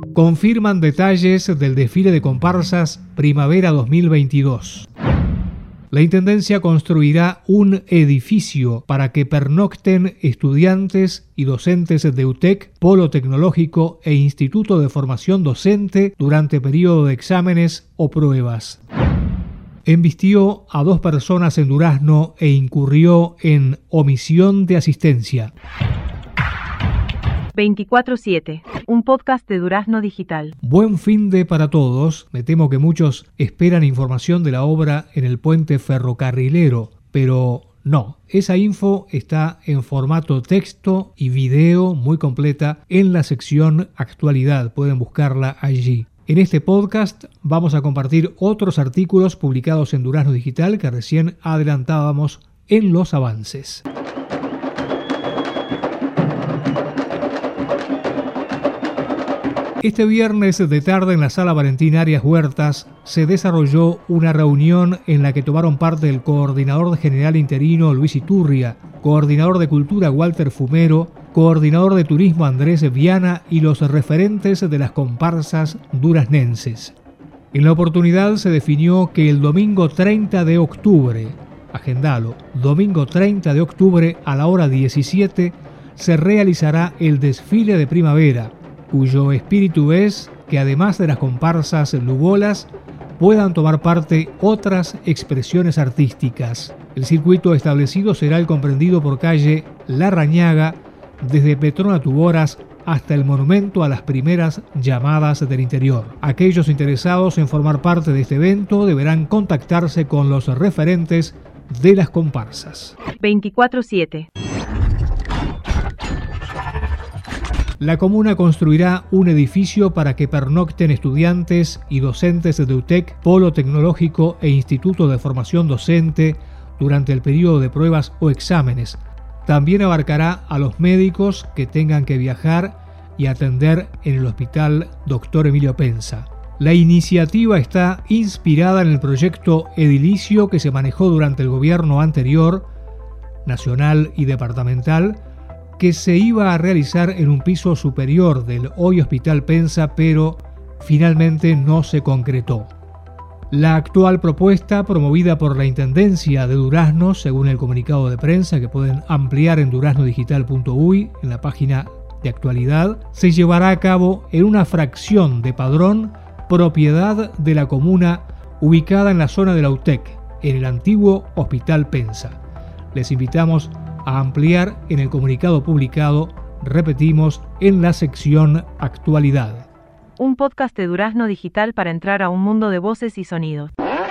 Confirman detalles del desfile de comparsas Primavera 2022. La Intendencia construirá un edificio para que pernocten estudiantes y docentes de UTEC, Polo Tecnológico e Instituto de Formación Docente durante periodo de exámenes o pruebas. Embistió a 2 personas en Durazno e incurrió en omisión de asistencia. 24/7, un podcast de Durazno Digital. Buen finde para todos. Me temo que muchos esperan información de la obra en el puente ferrocarrilero, pero no. Esa info está en formato texto y video muy completa en la sección Actualidad. Pueden buscarla allí. En este podcast vamos a compartir otros artículos publicados en Durazno Digital que recién adelantábamos en los avances. Este viernes de tarde en la Sala Valentín Arias Huertas se desarrolló una reunión en la que tomaron parte el coordinador general interino Luis Iturria, coordinador de Cultura Walter Fumero, coordinador de Turismo Andrés Viana y los referentes de las comparsas duraznenses. En la oportunidad se definió que el domingo 30 de octubre, agendalo, domingo 30 de octubre a la hora 17, se realizará el desfile de primavera, cuyo espíritu es que además de las comparsas lugolas puedan tomar parte otras expresiones artísticas. El circuito establecido será el comprendido por calle Larrañaga, desde Petrona Tuboras hasta el monumento a las primeras llamadas del interior. Aquellos interesados en formar parte de este evento deberán contactarse con los referentes de las comparsas. 24/7. La comuna construirá un edificio para que pernocten estudiantes y docentes de UTEC, Polo Tecnológico e Instituto de Formación Docente durante el periodo de pruebas o exámenes. También abarcará a los médicos que tengan que viajar y atender en el Hospital Dr. Emilio Penza. La iniciativa está inspirada en el proyecto edilicio que se manejó durante el gobierno anterior, nacional y departamental, que se iba a realizar en un piso superior del hoy Hospital Penza, pero finalmente no se concretó. La actual propuesta, promovida por la Intendencia de Durazno, según el comunicado de prensa que pueden ampliar en duraznodigital.uy, en la página de actualidad, se llevará a cabo en una fracción de padrón propiedad de la comuna ubicada en la zona de la UTEC, en el antiguo Hospital Penza. Les invitamos a ampliar en el comunicado publicado, repetimos, en la sección Actualidad. Un podcast de Durazno Digital para entrar a un mundo de voces y sonidos.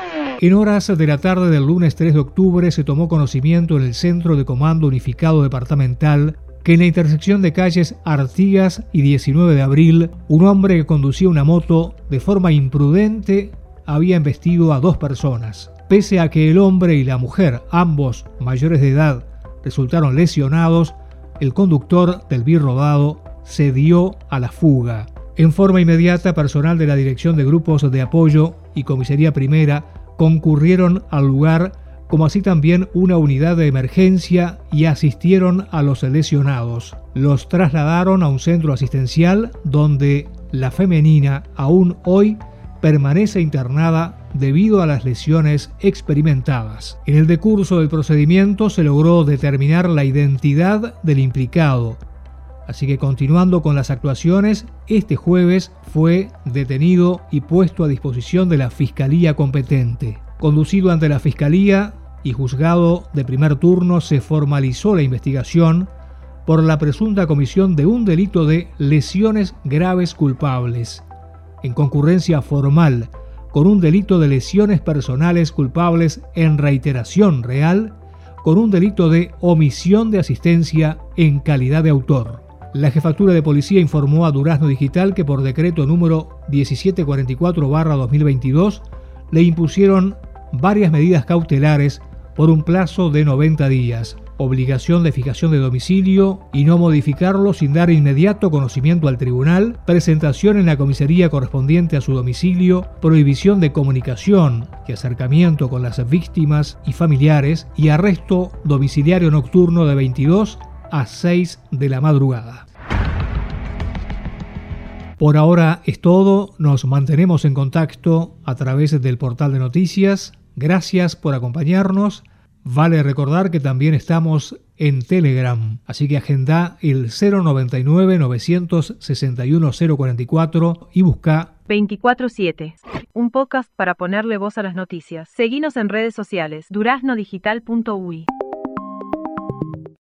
En horas de la tarde del lunes 3 de octubre se tomó conocimiento en el Centro de Comando Unificado Departamental que en la intersección de calles Artigas y 19 de abril, un hombre que conducía una moto de forma imprudente había embestido a 2 personas. Pese a que el hombre y la mujer, ambos mayores de edad, resultaron lesionados, el conductor del birrodado se dio a la fuga. En forma inmediata, personal de la Dirección de Grupos de Apoyo y Comisaría Primera concurrieron al lugar, como así también una unidad de emergencia, y asistieron a los lesionados. Los trasladaron a un centro asistencial donde la femenina aún hoy permanece internada debido a las lesiones experimentadas. En el decurso del procedimiento se logró determinar la identidad del implicado. Así que continuando con las actuaciones, este jueves fue detenido y puesto a disposición de la Fiscalía competente. Conducido ante la Fiscalía y juzgado de primer turno, se formalizó la investigación por la presunta comisión de un delito de lesiones graves culpables, en concurrencia formal con un delito de lesiones personales culpables en reiteración real, con un delito de omisión de asistencia en calidad de autor. La Jefatura de Policía informó a Durazno Digital que por decreto número 1744/2022 le impusieron varias medidas cautelares por un plazo de 90 días, obligación de fijación de domicilio y no modificarlo sin dar inmediato conocimiento al tribunal, presentación en la comisaría correspondiente a su domicilio, prohibición de comunicación y acercamiento con las víctimas y familiares y arresto domiciliario nocturno de 22 a 6 de la madrugada. Por ahora es todo, nos mantenemos en contacto a través del portal de noticias. Gracias por acompañarnos. Vale recordar que también estamos en Telegram, así que agenda el 099-961-044 y busca 24/7, un podcast para ponerle voz a las noticias. Seguinos en redes sociales, duraznodigital.uy.